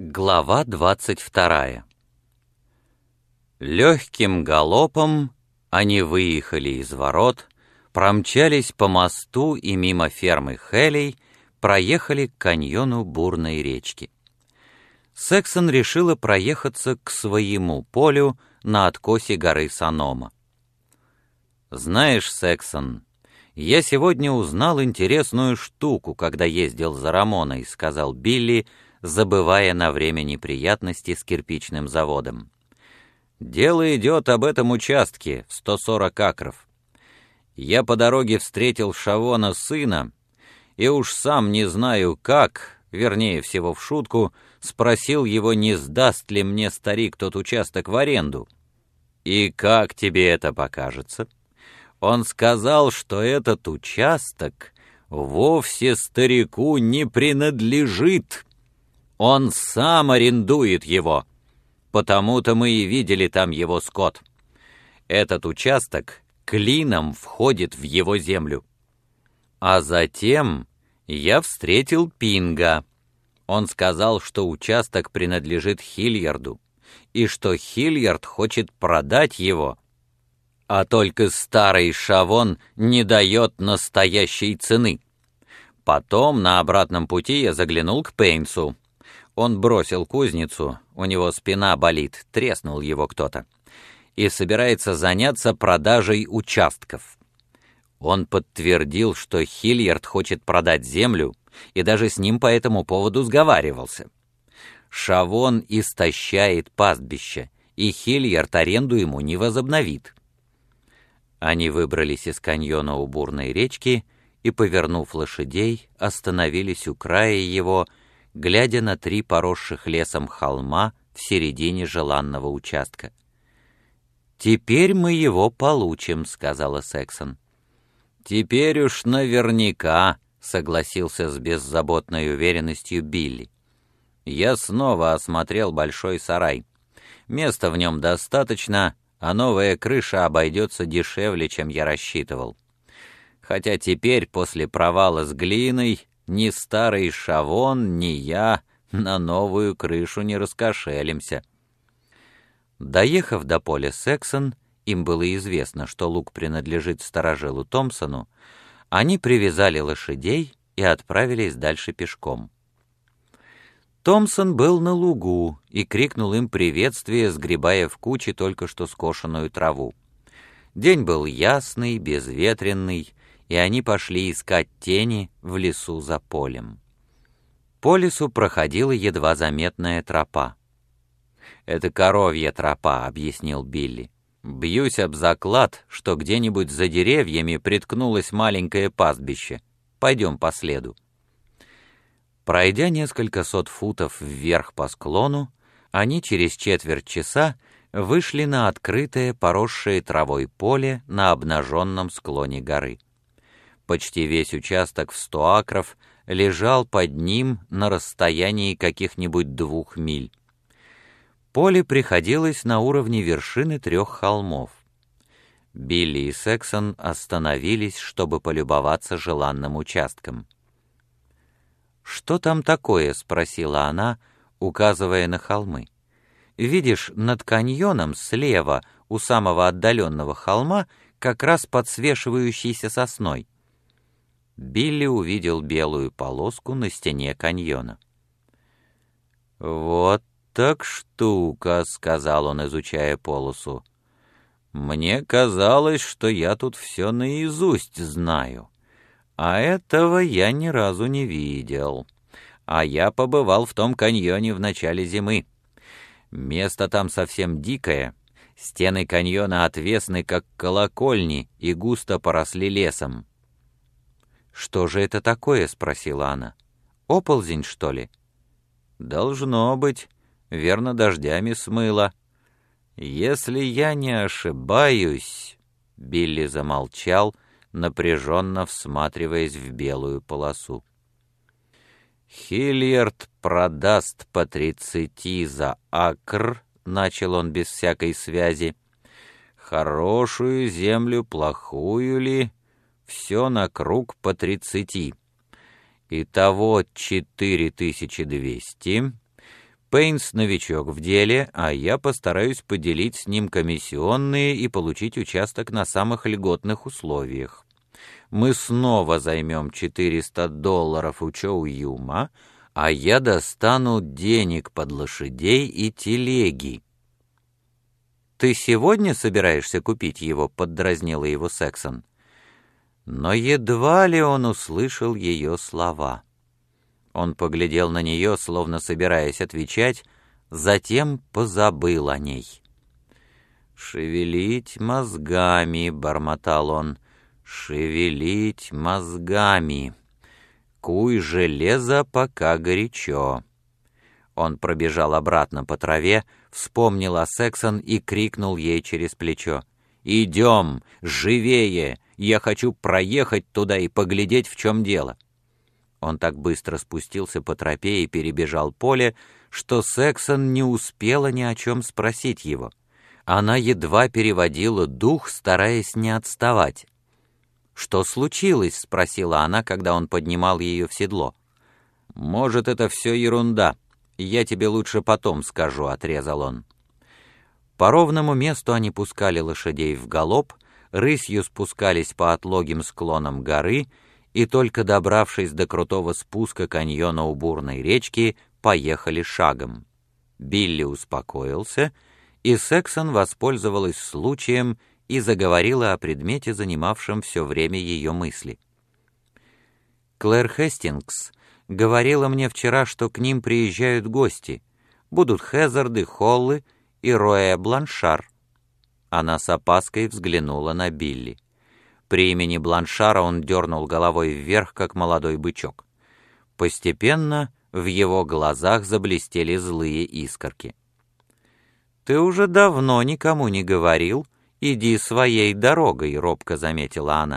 Глава 22. Легким галопом они выехали из ворот, промчались по мосту и мимо фермы Хелей, проехали к каньону бурной речки. Сексон решила проехаться к своему полю на откосе горы Санома. «Знаешь, Сексон, я сегодня узнал интересную штуку, когда ездил за Рамоной», — сказал Билли, забывая на время неприятности с кирпичным заводом. «Дело идет об этом участке в 140 акров. Я по дороге встретил Шавона сына, и уж сам не знаю как, вернее всего в шутку, спросил его, не сдаст ли мне старик тот участок в аренду. И как тебе это покажется? Он сказал, что этот участок вовсе старику не принадлежит. Он сам арендует его. Потому-то мы и видели там его скот. Этот участок клином входит в его землю. А затем я встретил Пинга. Он сказал, что участок принадлежит Хильярду, и что Хильярд хочет продать его, а только старый Шавон не дает настоящей цены. Потом на обратном пути я заглянул к Пейнсу. Он бросил кузницу, у него спина болит, треснул его кто-то, и собирается заняться продажей участков. Он подтвердил, что Хильярд хочет продать землю, и даже с ним по этому поводу сговаривался. Шавон истощает пастбище, и Хильярд аренду ему не возобновит. Они выбрались из каньона у бурной речки и, повернув лошадей, остановились у края его, глядя на 3 поросших лесом холма в середине желанного участка. «Теперь мы его получим», — сказала Сексон. «Теперь уж наверняка», — согласился с беззаботной уверенностью Билли. «Я снова осмотрел большой сарай. Места в нем достаточно, а новая крыша обойдется дешевле, чем я рассчитывал. Хотя теперь, после провала с глиной, ни старый Шавон, ни я на новую крышу не раскошелимся». Доехав до поля Сексон, им было известно, что луг принадлежит старожилу Томпсону, они привязали лошадей и отправились дальше пешком. Томпсон был на лугу и крикнул им приветствие, сгребая в кучи только что скошенную траву. День был ясный, безветренный, и они пошли искать тени в лесу за полем. По лесу проходила едва заметная тропа. «Это коровья тропа», — объяснил Билли. «Бьюсь об заклад, что где-нибудь за деревьями приткнулось маленькое пастбище. Пойдем по следу». Пройдя несколько сот футов вверх по склону, они через четверть часа вышли на открытое, поросшее травой поле на обнаженном склоне горы. Почти весь участок в 100 акров лежал под ним на расстоянии каких-нибудь 2 миль. Поле приходилось на уровне вершины 3 холмов. Билли и Сексон остановились, чтобы полюбоваться желанным участком. «Что там такое?» — спросила она, указывая на холмы. «Видишь, над каньоном слева, у самого отдаленного холма, как раз под свешивающейся сосной». Билли увидел белую полоску на стене каньона. «Вот так штука», — сказал он, изучая полосу. «Мне казалось, что я тут все наизусть знаю, а этого я ни разу не видел. А я побывал в том каньоне в начале зимы. Место там совсем дикое, стены каньона отвесны, как колокольни, и густо поросли лесом». «Что же это такое?» — спросила она. «Оползень, что ли?» «Должно быть. Верно, дождями смыло. Если я не ошибаюсь...» Билли замолчал, напряженно всматриваясь в белую полосу. «Хильярд продаст по 30 за акр», — начал он без всякой связи. «Хорошую землю, плохую ли? Все на круг по 30. Итого 4200. Пейнс новичок в деле, а я постараюсь поделить с ним комиссионные и получить участок на самых льготных условиях. Мы снова займем $400 у Чоу Юма, а я достану денег под лошадей и телеги. «Ты сегодня собираешься купить его?» — поддразнила его Сексон. Но едва ли он услышал ее слова. Он поглядел на нее, словно собираясь отвечать, затем позабыл о ней. «Шевелить мозгами», — бормотал он, — «шевелить мозгами. Куй железо, пока горячо». Он пробежал обратно по траве, вспомнил о Сексон и крикнул ей через плечо: «Идем, живее! Я хочу проехать туда и поглядеть, в чем дело». Он так быстро спустился по тропе и перебежал поле, что Сексон не успела ни о чем спросить его. Она едва переводила дух, стараясь не отставать. «Что случилось?» — спросила она, когда он поднимал ее в седло. «Может, это все ерунда. Я тебе лучше потом скажу», — отрезал он. По ровному месту они пускали лошадей в галоп, рысью спускались по отлогим склонам горы и, только добравшись до крутого спуска каньона у бурной речки, поехали шагом. Билли успокоился, и Сексон воспользовалась случаем и заговорила о предмете, занимавшем все время ее мысли. «Клэр Хестингс говорила мне вчера, что к ним приезжают гости. Будут Хезарды, Холлы и Роэ Бланшар». Она с опаской взглянула на Билли. При имени Бланшара он дернул головой вверх, как молодой бычок. Постепенно в его глазах заблестели злые искорки. «Ты уже давно никому не говорил, иди своей дорогой», — робко заметила она.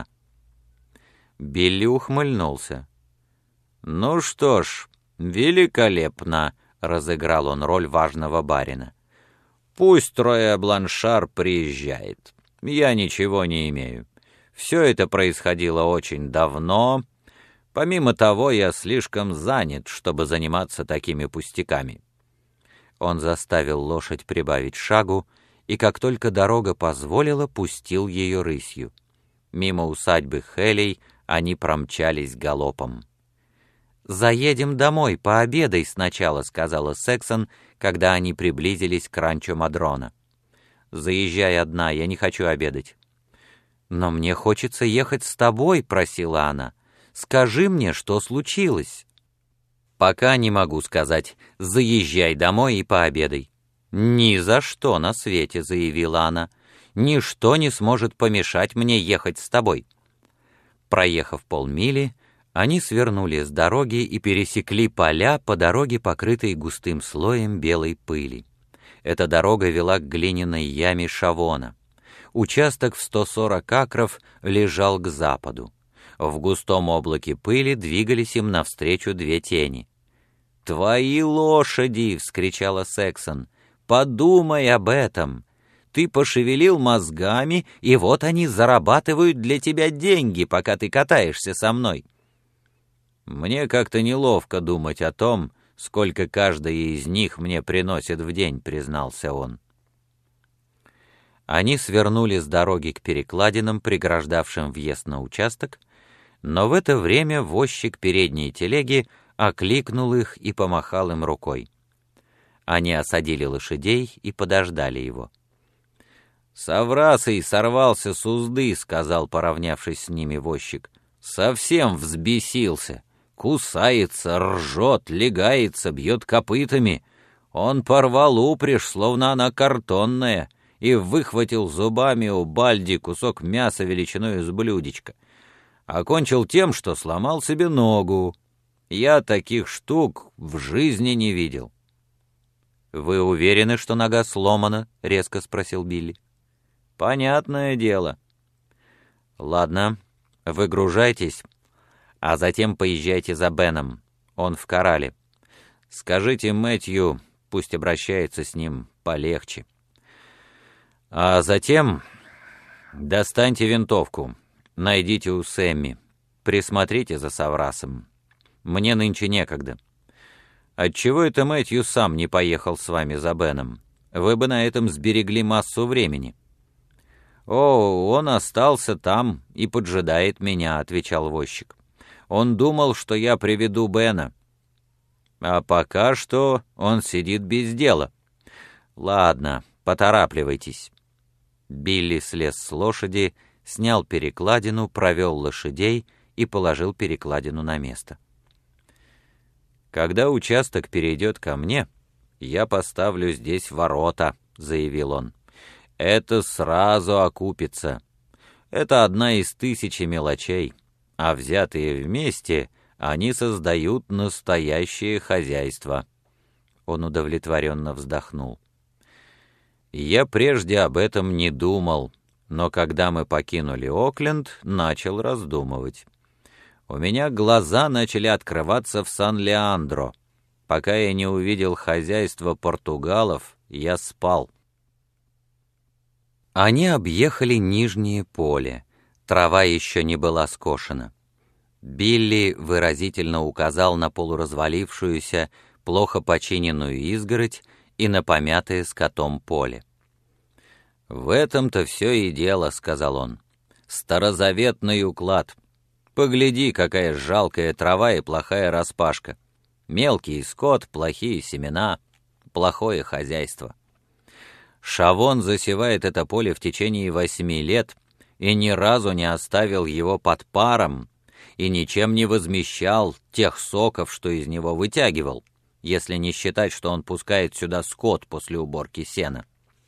Билли ухмыльнулся. «Ну что ж, великолепно», — разыграл он роль важного барина. «Пусть Роэ Бланшар приезжает. Я ничего не имею. Все это происходило очень давно. Помимо того, я слишком занят, чтобы заниматься такими пустяками». Он заставил лошадь прибавить шагу, и как только дорога позволила, пустил ее рысью. Мимо усадьбы Хелей они промчались галопом. «Заедем домой, пообедай сначала», — сказала Сексон, когда они приблизились к ранчо Мадрона. «Заезжай одна, я не хочу обедать». «Но мне хочется ехать с тобой», — просила она. «Скажи мне, что случилось». «Пока не могу сказать. Заезжай домой и пообедай». «Ни за что на свете», — заявила она. «Ничто не сможет помешать мне ехать с тобой». Проехав полмили, они свернули с дороги и пересекли поля по дороге, покрытой густым слоем белой пыли. Эта дорога вела к глиняной яме Шавона. Участок в 140 акров лежал к западу. В густом облаке пыли двигались им навстречу две тени. «Твои лошади!» — вскричала Сексон. «Подумай об этом! Ты пошевелил мозгами, и вот они зарабатывают для тебя деньги, пока ты катаешься со мной». «Мне как-то неловко думать о том, сколько каждая из них мне приносит в день», — признался он. Они свернули с дороги к перекладинам, преграждавшим въезд на участок, но в это время возчик передней телеги окликнул их и помахал им рукой. Они осадили лошадей и подождали его. «Соврасый сорвался с узды», — сказал, поравнявшись с ними возчик. «Совсем взбесился. Кусается, ржет, лягается, бьет копытами. Он порвал упряжь, словно она картонная, и выхватил зубами у Бальди кусок мяса величиной с блюдечка. Окончил тем, что сломал себе ногу. Я таких штук в жизни не видел». «Вы уверены, что нога сломана?» — резко спросил Билли. «Понятное дело». «Ладно, выгружайтесь, а затем поезжайте за Беном. Он в корале. Скажите Мэтью, пусть обращается с ним полегче. А затем достаньте винтовку, найдите у Сэмми, присмотрите за Соврасом. Мне нынче некогда. Отчего это Мэтью сам не поехал с вами за Беном? Вы бы на этом сберегли массу времени». «О, он остался там и поджидает меня», — отвечал возчик. «Он думал, что я приведу Бена. А пока что он сидит без дела. Ладно, поторапливайтесь». Билли слез с лошади, снял перекладину, провел лошадей и положил перекладину на место. «Когда участок перейдет ко мне, я поставлю здесь ворота», — заявил он. «Это сразу окупится. Это одна из 1000 мелочей, а взятые вместе они создают настоящее хозяйство». Он удовлетворенно вздохнул. «Я прежде об этом не думал, но когда мы покинули Окленд, начал раздумывать. У меня глаза начали открываться в Сан-Леандро. Пока я не увидел хозяйство португалов, я спал». Они объехали нижнее поле. Трава еще не была скошена. Билли выразительно указал на полуразвалившуюся, плохо починенную изгородь и на помятое скотом поле. «В этом-то все и дело», — сказал он. «Старозаветный уклад. Погляди, какая жалкая трава и плохая распашка. Мелкий скот, плохие семена, плохое хозяйство. Шавон засевает это поле в течение 8 лет и ни разу не оставил его под паром и ничем не возмещал тех соков, что из него вытягивал, если не считать, что он пускает сюда скот после уборки сена».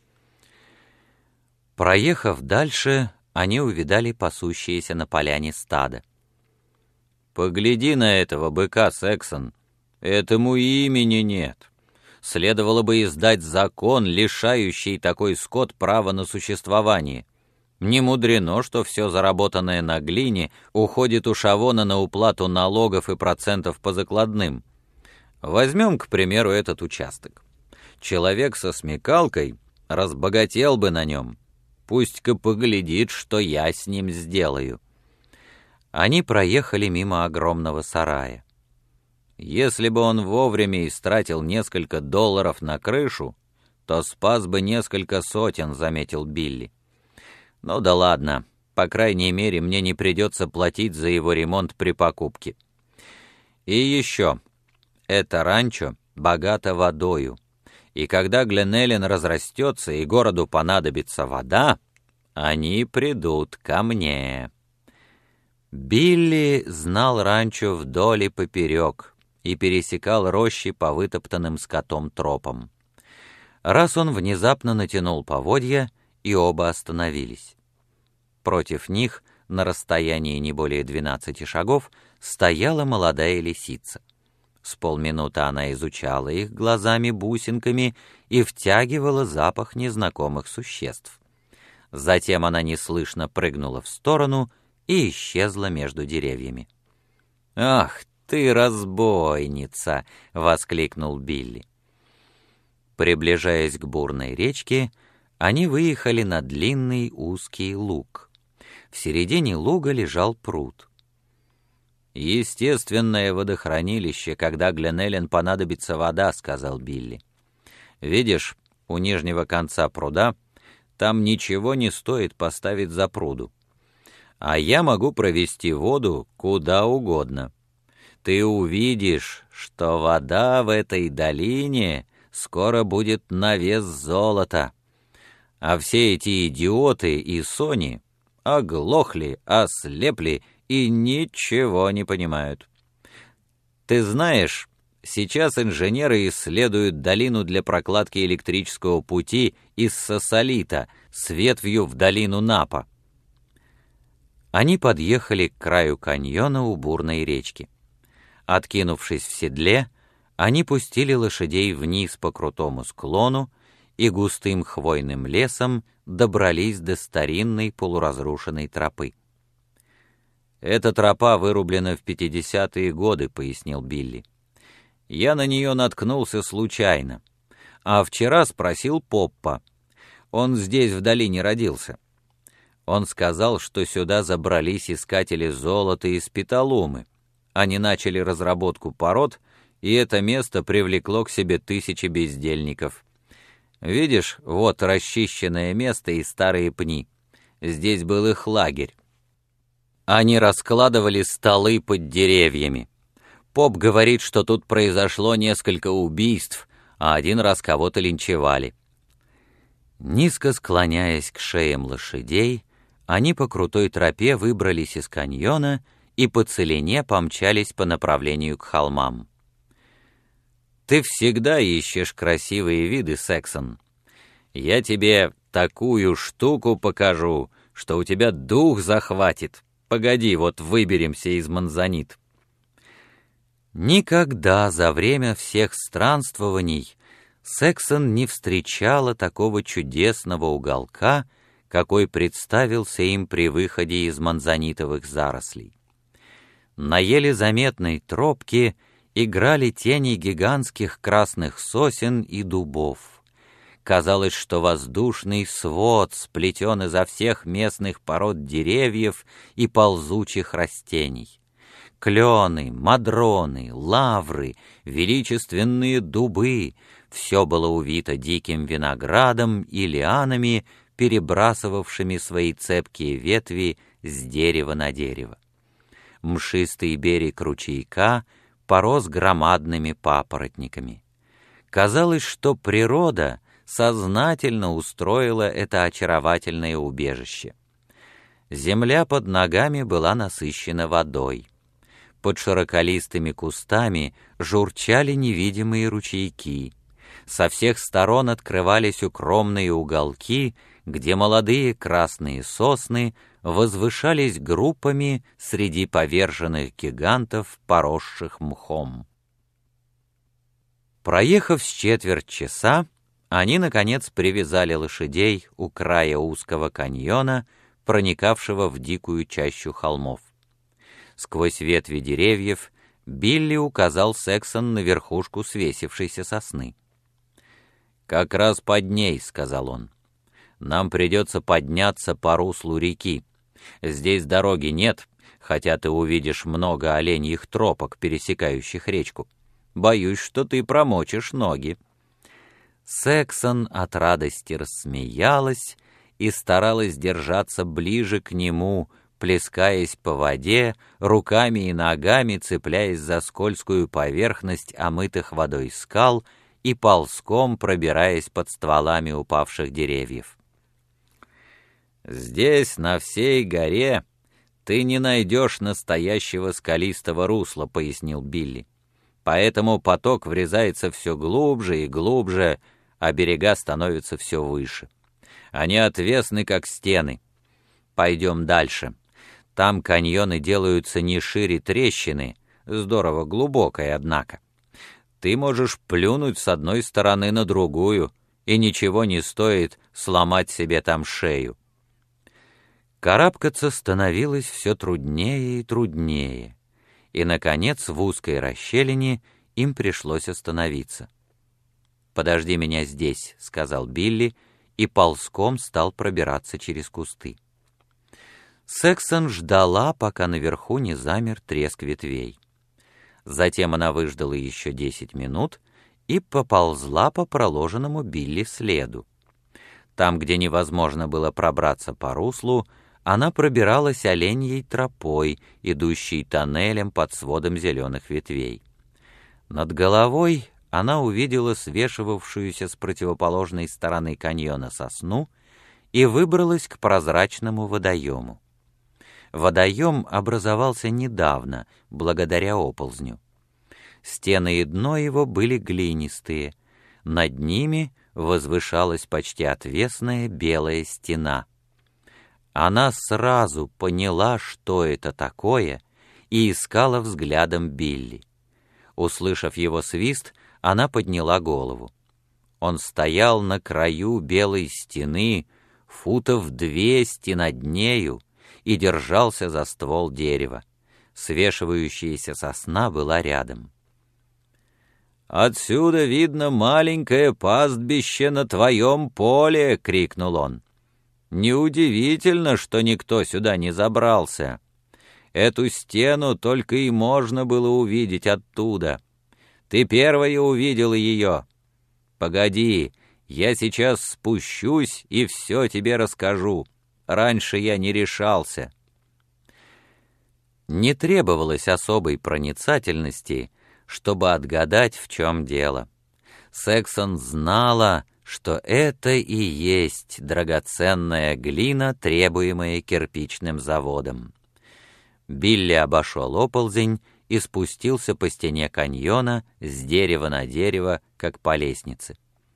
Проехав дальше, они увидали пасущееся на поляне стадо. «Погляди на этого быка, Сексон. Этому имени нет. Следовало бы издать закон, лишающий такой скот права на существование. Не мудрено, что все заработанное на глине уходит у Шавона на уплату налогов и процентов по закладным. Возьмем, к примеру, этот участок. Человек со смекалкой разбогател бы на нем. Пусть-ка поглядит, что я с ним сделаю». Они проехали мимо огромного сарая. Если бы он вовремя истратил несколько $, на крышу, то спас бы несколько сотен, заметил Билли. Ну да ладно, по крайней мере, мне не придется платить за его ремонт при покупке. И еще, это ранчо богато водою, и когда Гленеллен разрастется и городу понадобится вода, они придут ко мне. Билли знал ранчо вдоль и поперек и пересекал рощи по вытоптанным скотом тропам. Раз он внезапно натянул поводья, и оба остановились. Против них, на расстоянии не более 12 шагов, стояла молодая лисица. С полминуты она изучала их глазами-бусинками и втягивала запах незнакомых существ. Затем она неслышно прыгнула в сторону и исчезла между деревьями. «Ах ты, разбойница!» — воскликнул Билли. Приближаясь к бурной речке, они выехали на длинный узкий луг. В середине луга лежал пруд. «Естественное водохранилище, когда Гленеллен понадобится вода», — сказал Билли. «Видишь, у нижнего конца пруда там ничего не стоит поставить запруду. А я могу провести воду куда угодно. Ты увидишь, что вода в этой долине скоро будет на вес золота. А все эти идиоты и Сони оглохли, ослепли и ничего не понимают. Ты знаешь, сейчас инженеры исследуют долину для прокладки электрического пути из Сосолита с ветвью в долину Напа». Они подъехали к краю каньона у бурной речки. Откинувшись в седле, они пустили лошадей вниз по крутому склону и густым хвойным лесом добрались до старинной полуразрушенной тропы. «Эта тропа вырублена в 50-е годы», — пояснил Билли. «Я на нее наткнулся случайно, а вчера спросил Поппа. Он здесь в долине родился. Он сказал, что сюда забрались искатели золота из Петалумы. Они начали разработку пород и это место привлекло к себе тысячи бездельников. Видишь, вот расчищенное место и старые пни. Здесь был их лагерь. Они раскладывали столы под деревьями. Поп говорит, что тут произошло несколько убийств, а один раз кого-то линчевали. Низко склоняясь к шеям лошадей, они по крутой тропе выбрались из каньона и по целине помчались по направлению к холмам. «Ты всегда ищешь красивые виды, Сексон. Я тебе такую штуку покажу, что у тебя дух захватит. Погоди, вот выберемся из Монзонит». Никогда за время всех странствований Сексон не встречала такого чудесного уголка, какой представился им при выходе из монзонитовых зарослей. На еле заметной тропке играли тени гигантских красных сосен и дубов. Казалось, что воздушный свод сплетен изо всех местных пород деревьев и ползучих растений. Клены, мадроны, лавры, величественные дубы — все было увито диким виноградом и лианами, перебрасывавшими свои цепкие ветви с дерева на дерево. Мшистый берег ручейка порос громадными папоротниками. Казалось, что природа сознательно устроила это очаровательное убежище. Земля под ногами была насыщена водой. Под широколистыми кустами журчали невидимые ручейки. Со всех сторон открывались укромные уголки, где молодые красные сосны возвышались группами среди поверженных гигантов, поросших мхом. Проехав с четверть часа, они, наконец, привязали лошадей у края узкого каньона, проникавшего в дикую чащу холмов. Сквозь ветви деревьев Билли указал Сексон на верхушку свесившейся сосны. «Как раз под ней», — сказал он. «Нам придется подняться по руслу реки. Здесь дороги нет, хотя ты увидишь много оленьих тропок, пересекающих речку. Боюсь, что ты промочишь ноги». Сексон от радости рассмеялась и старалась держаться ближе к нему, плескаясь по воде, руками и ногами цепляясь за скользкую поверхность омытых водой скал и ползком пробираясь под стволами упавших деревьев. «Здесь, на всей горе, ты не найдешь настоящего скалистого русла», — пояснил Билли. «Поэтому поток врезается все глубже и глубже, а берега становятся все выше. Они отвесны, как стены. Пойдем дальше. Там каньоны делаются не шире трещины, здорово глубокой, однако. Ты можешь плюнуть с одной стороны на другую, и ничего не стоит сломать себе там шею». Карабкаться становилось все труднее и труднее, и, наконец, в узкой расщелине им пришлось остановиться. «Подожди меня здесь», — сказал Билли, и ползком стал пробираться через кусты. Сексон ждала, пока наверху не замер треск ветвей. Затем она выждала еще 10 минут и поползла по проложенному Билли следу. Там, где невозможно было пробраться по руслу, она пробиралась оленьей тропой, идущей тоннелем под сводом зеленых ветвей. Над головой она увидела свешивавшуюся с противоположной стороны каньона сосну и выбралась к прозрачному водоему. Водоем образовался недавно, благодаря оползню. Стены и дно его были глинистые, над ними возвышалась почти отвесная белая стена. Она сразу поняла, что это такое, и искала взглядом Билли. Услышав его свист, она подняла голову. Он стоял на краю белой стены, футов 200 над нею, и держался за ствол дерева. Свешивающаяся сосна была рядом. «Отсюда видно маленькое пастбище на твоем поле!» — крикнул он. «Неудивительно, что никто сюда не забрался. Эту стену только и можно было увидеть оттуда. Ты первая увидела ее. Погоди, я сейчас спущусь и все тебе расскажу. Раньше я не решался». Не требовалось особой проницательности, чтобы отгадать, в чем дело. Сексон знала, что это и есть драгоценная глина, требуемая кирпичным заводом. Билли обошел оползень и спустился по стене каньона с дерева на дерево, как по лестнице.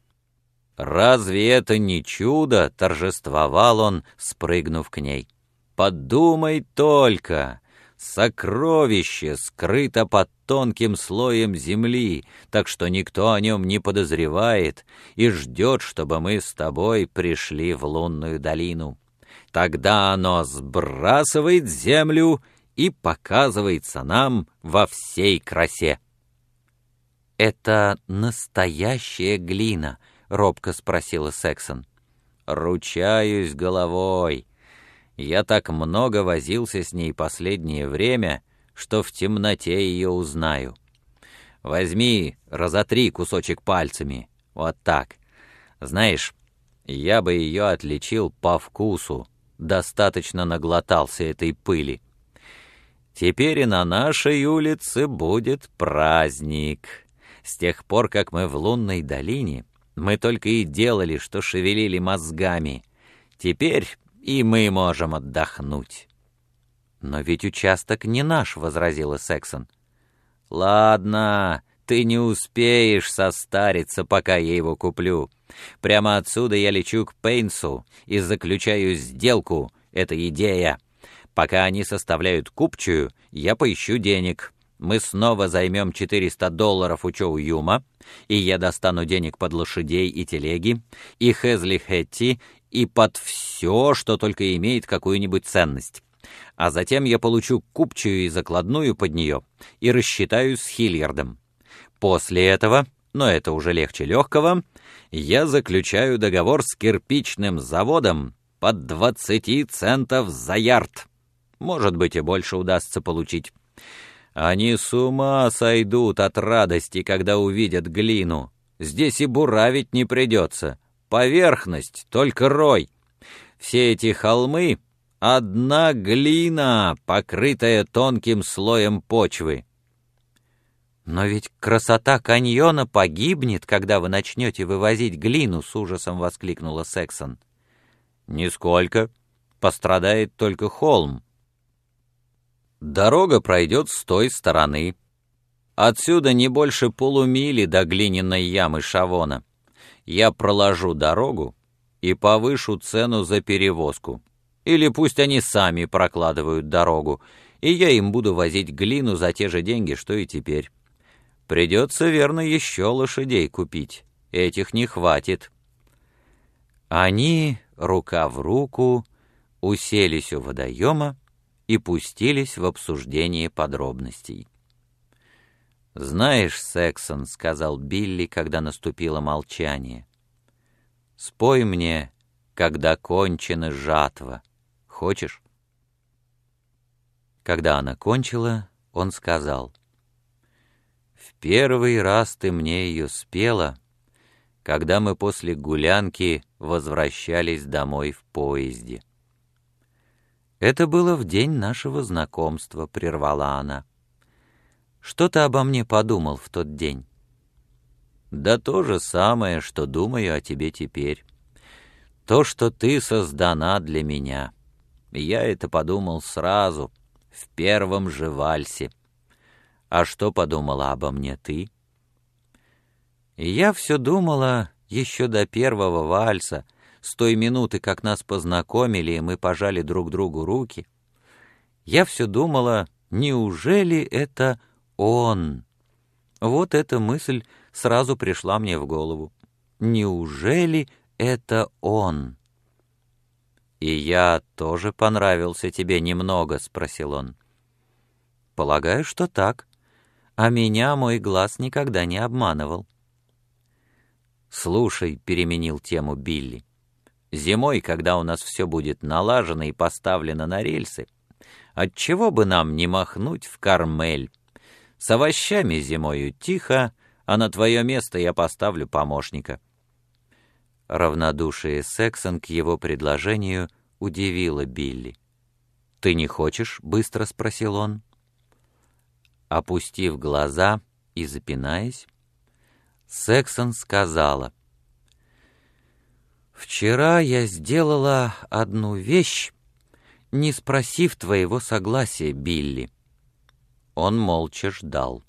«Разве это не чудо?» — торжествовал он, спрыгнув к ней. «Подумай только! Сокровище скрыто под тонким слоем земли, так что никто о нем не подозревает и ждет, чтобы мы с тобой пришли в лунную долину. Тогда оно сбрасывает землю и показывается нам во всей красе». «Это настоящая глина?» — робко спросила Сексон. «Ручаюсь головой. Я так много возился с ней последнее время, что в темноте ее узнаю. Возьми, разотри кусочек пальцами. Вот так. Знаешь, я бы ее отличил по вкусу. Достаточно наглотался этой пыли. Теперь и на нашей улице будет праздник. С тех пор, как мы в лунной долине, мы только и делали, что шевелили мозгами. Теперь и мы можем отдохнуть». «Но ведь участок не наш», — возразила Сексон. «Ладно, ты не успеешь состариться, пока я его куплю. Прямо отсюда я лечу к Пейнсу и заключаю сделку. Это идея. Пока они составляют купчую, я поищу денег. Мы снова займем $400 у Чоу Юма, и я достану денег под лошадей и телеги, и Хезли Хэтти, и под все, что только имеет какую-нибудь ценность. А затем я получу купчую и закладную под нее и рассчитаюсь с Хильярдом. После этого, но это уже легче легкого, я заключаю договор с кирпичным заводом под 20 центов за ярд. Может быть, и больше удастся получить. Они с ума сойдут от радости, когда увидят глину. Здесь и буравить не придется. Поверхность, только рой. Все эти холмы — одна глина, покрытая тонким слоем почвы». «Но ведь красота каньона погибнет, когда вы начнете вывозить глину», — с ужасом воскликнула Сексон. «Нисколько. Пострадает только холм. Дорога пройдет с той стороны. Отсюда не больше полумили до глиняной ямы Шавона. Я проложу дорогу и повышу цену за перевозку. Или пусть они сами прокладывают дорогу, и я им буду возить глину за те же деньги, что и теперь. Придется, верно, еще лошадей купить. Этих не хватит». Они, рука в руку, уселись у водоема и пустились в обсуждение подробностей. «Знаешь, Сексон, — сказал Билли, когда наступило молчание, — спой мне, когда кончена жатва. Хочешь?» Когда она кончила, он сказал: «В первый раз ты мне ее спела, когда мы после гулянки возвращались домой в поезде». «Это было в день нашего знакомства», — прервала она. «Что ты обо мне подумал в тот день?» «Да то же самое, что думаю о тебе теперь. То, что ты создана для меня. Я это подумал сразу, в первом же вальсе. А что подумала обо мне ты?» «Я все думала еще до первого вальса, с той минуты, как нас познакомили, и мы пожали друг другу руки. Я все думала, неужели это он?» Вот эта мысль сразу пришла мне в голову. «Неужели это он?» «И я тоже понравился тебе немного?» — спросил он. «Полагаю, что так. А меня мой глаз никогда не обманывал». «Слушай», — переменил тему Билли, — «зимой, когда у нас все будет налажено и поставлено на рельсы, отчего бы нам не махнуть в Кармель? С овощами зимою тихо, а на твое место я поставлю помощника». Равнодушие Сексон к его предложению удивило Билли. «Ты не хочешь?» — быстро спросил он. Опустив глаза и запинаясь, Сексон сказала: «Вчера я сделала одну вещь, не спросив твоего согласия, Билли». Он молча ждал.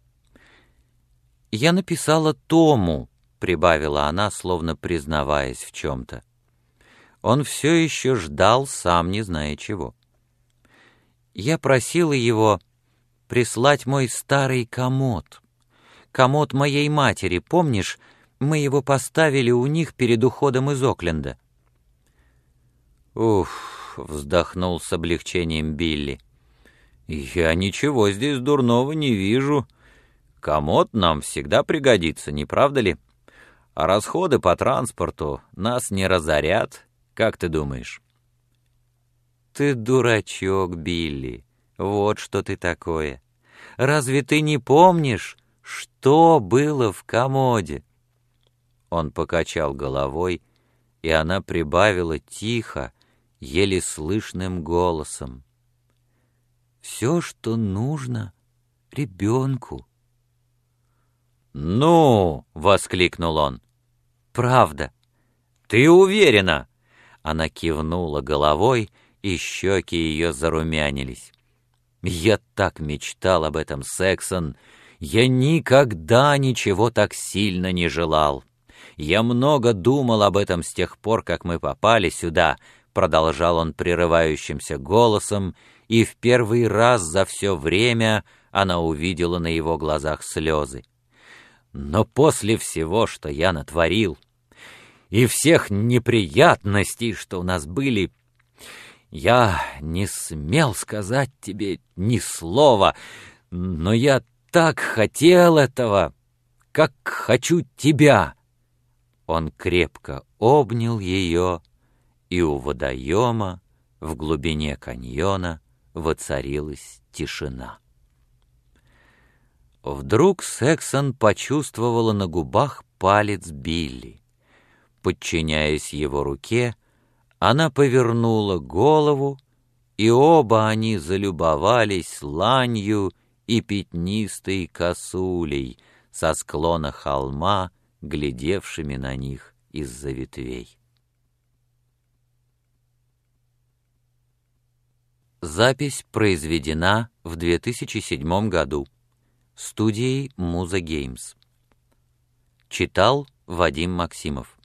«Я написала Тому», — прибавила она, словно признаваясь в чем-то. Он все еще ждал, сам не зная чего. «Я просила его прислать мой старый комод. Комод моей матери, помнишь, мы его поставили у них перед уходом из Окленда». «Уф», — вздохнул с облегчением Билли, — «я ничего здесь дурного не вижу. Комод нам всегда пригодится, не правда ли? А расходы по транспорту нас не разорят, как ты думаешь?» «Ты дурачок, Билли, вот что ты такое. Разве ты не помнишь, что было в комоде?» Он покачал головой, и она прибавила тихо, еле слышным голосом: «Все, что нужно ребенку». «Ну!» — воскликнул он. «Правда». «Ты уверена?» Она кивнула головой, и щеки ее зарумянились. «Я так мечтал об этом, Сексон. Я никогда ничего так сильно не желал. Я много думал об этом с тех пор, как мы попали сюда», — продолжал он прерывающимся голосом, и в первый раз за все время она увидела на его глазах слезы. «Но после всего, что я натворил, и всех неприятностей, что у нас были, я не смел сказать тебе ни слова, но я так хотел этого, как хочу тебя». Он крепко обнял ее, и у водоема в глубине каньона воцарилась тишина. Вдруг Сексон почувствовала на губах палец Билли. Подчиняясь его руке, она повернула голову, и оба они залюбовались ланью и пятнистой косулей со склона холма, глядевшими на них из-за ветвей. Запись произведена в 2007 году студией Муза Геймс. Читал Вадим Максимов.